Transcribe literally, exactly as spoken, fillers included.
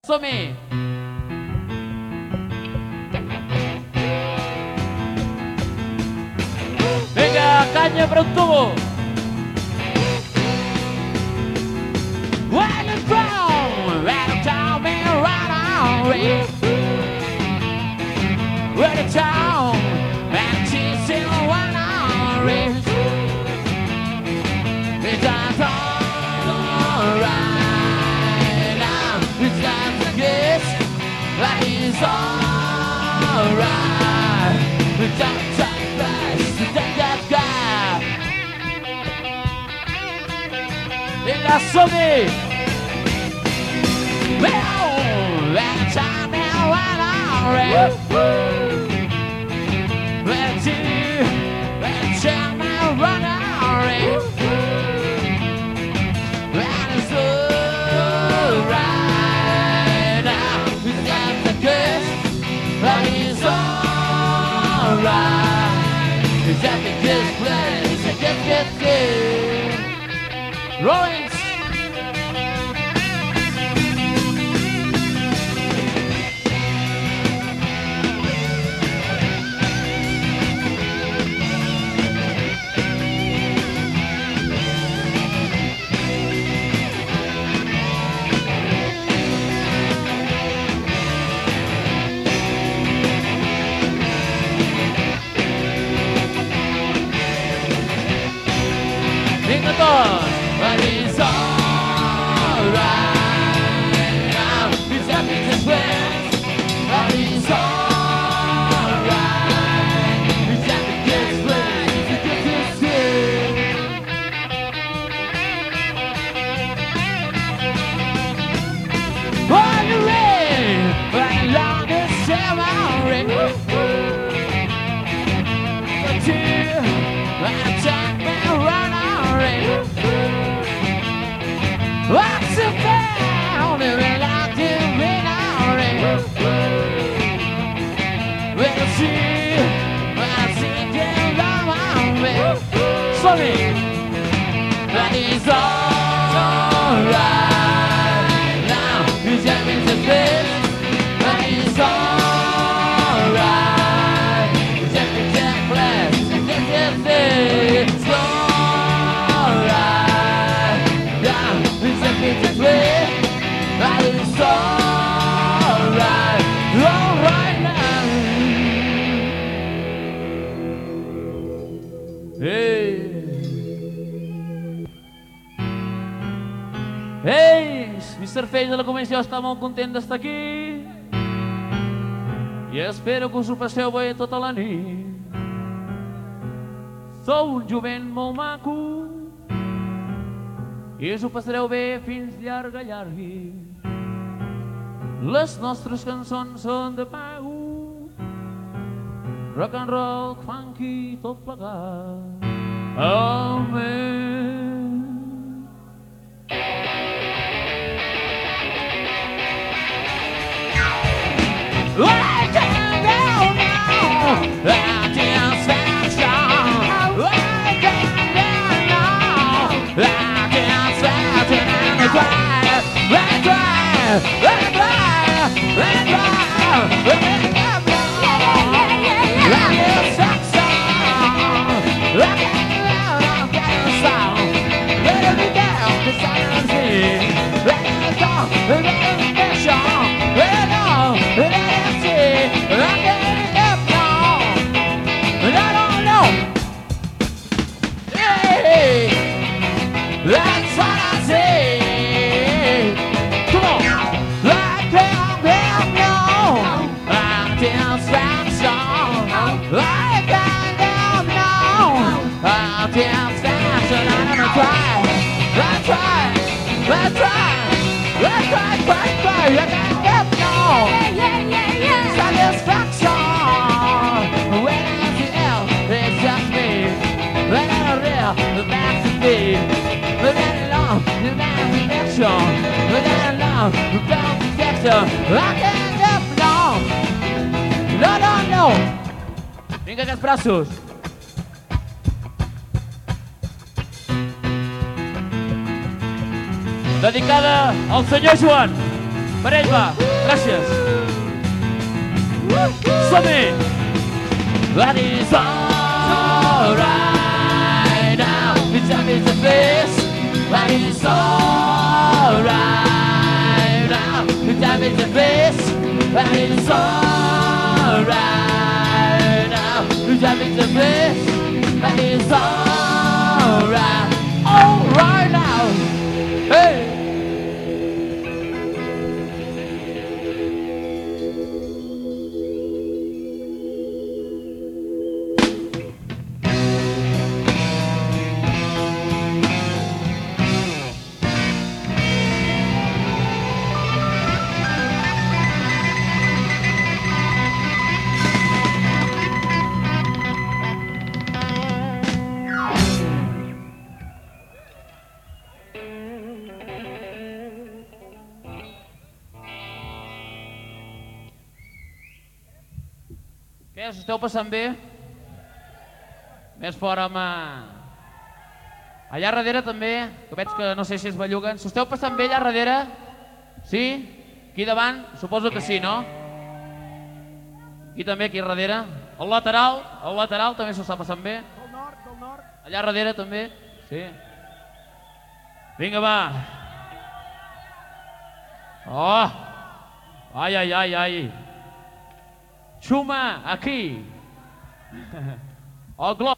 Som-hi! Vinga, canya per un tubo! When it's wrong, when it's down, when you're right on it. When it's down, when it's in one on it. It's alright now, it's time to guess that it's alright. It's time to fast, to take that guy. Et la sommée. Well, that time now when I'm ready. Well, two, that time now when I'm ready. Well, it's alright now. It's time to guess that it's alright. It's time to guess, please. Guess, guess, guess. Rollins. But it's alright now. It's happy to swear. But it's alright. It's happy to swear. It's happy to swear. On the rain, right along the cemetery. But you, I'm talking around already. What's the found if it like to be already? We'll see, I'll see you along my way. Sorry, but it's alright now. It's having to face, but it's alright. It's having to flash, it's just it's alright now. It's happy to play, but it's alright, alright now. Hey, hey, mister Feix de la Comissió està molt content d'estar aquí i espero que us ho passeu bé tota la nit. Sou un jovent molt maco i us ho passareu bé fins llarga, llargui. Les nostres cançons són de pago, rock and roll, funky, tot plegat. Amen. I can't go now, I can't stand strong. I can't go now, I can't stand strong. Let it dry, let it dry, let it dry, let it dry, let it go. Let it suck song, let it down, get a song. Let it be down, the silence is. Let it go, let it be strong. Let it go, let it see. Let it up now, but I don't know. Hey, that's what I say. Come on, like I'm there now. I can't stand strong. Like I'm there now. I can't stand strong. I'm gonna try. Let's try. Let's try. Let's try. Try. Try. I can't get no satisfaction. When I see L, it's just me. When I'm real, the back's the beat. But then along, the man's connection. But then along, the down protection. I can't get no. No, no, no. Vinga, aquests braços. Dedicada al senyor Joan. Per ell va. Gràcies. Som-hi! That is alright now. It's time is the best. That is alright now. It's time is the best. That is alright now. It's time is the best. That is alright. Alright now. Hey. Què, us esteu passant bé? Més fora, home. Allà darrere també, que veig que no sé si es belluguen. S'ho esteu passant bé allà darrere? Sí? Aquí davant? Suposo que sí, no? Aquí també, aquí darrere. Al lateral, al lateral també s'ho està passant bé. Del nord, del nord. Allà darrere també? Sí. Vinga, va. Oh! Ai, ai, ai, ai. Xuma, aquí. Oh, Glòria.